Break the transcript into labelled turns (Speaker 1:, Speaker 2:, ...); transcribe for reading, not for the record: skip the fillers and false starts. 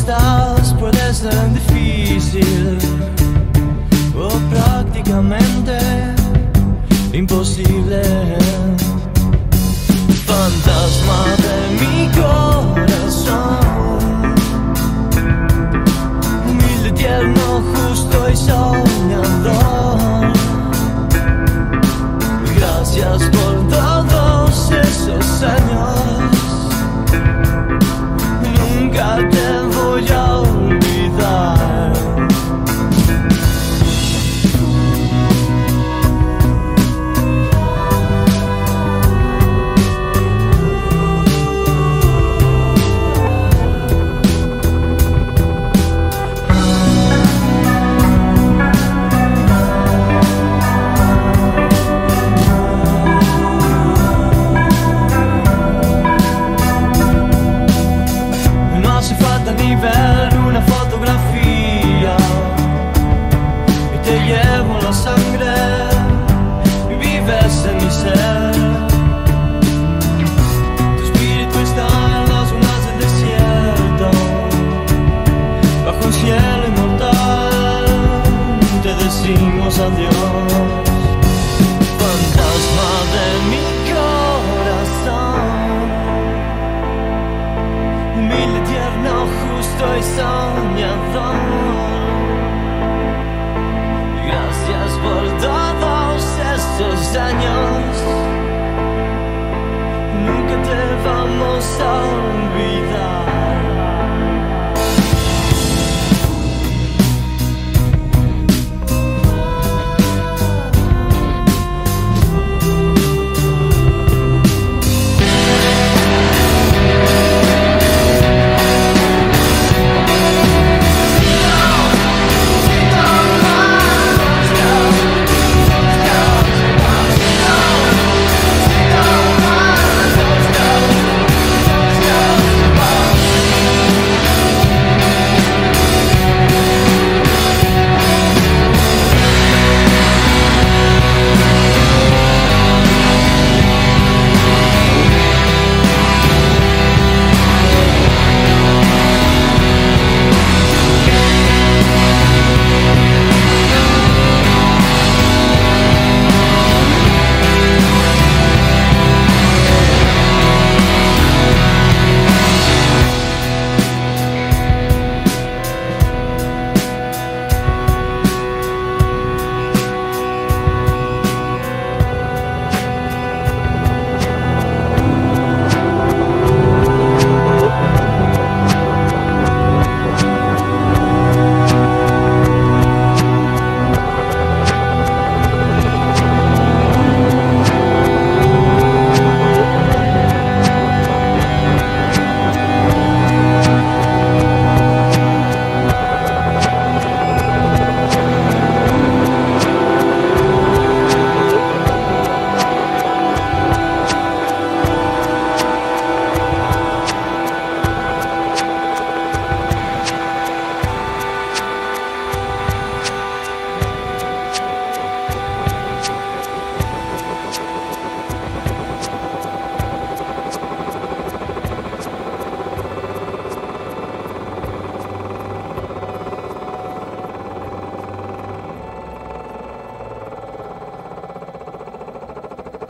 Speaker 1: estás puede ser difícil o prácticamente imposible. Fantasma de mi corazón, humilde, tierno, justo y soñador. Gracias por todos esos años, nunca te voy a olvidar. Ni ver una fotografía y te llevo la sangre y vives en mi ser. Tu espíritu está en las zonas del desierto, bajo un cielo inmortal te decimos adiós. Fantasma de mi corazón, humilde, tierno, justo y soñador. Gracias por todos estos años, nunca te vamos a olvidar.